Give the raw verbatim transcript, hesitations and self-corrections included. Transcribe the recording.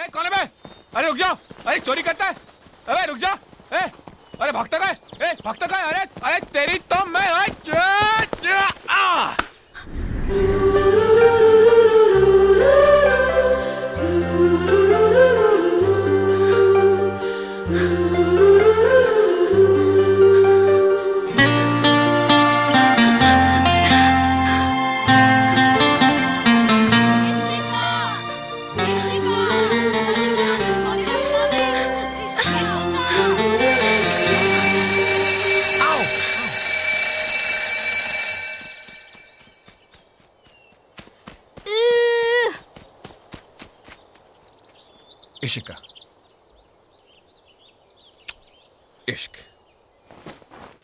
अरे कौन है बे? अरे रुक जाओ, अरे चोरी करता है। अरे रुक जाओ, ए, अरे भागता का है? ए, भागता का है? अरे, अरे तेरी तो मैं आ इशिका, इश्क।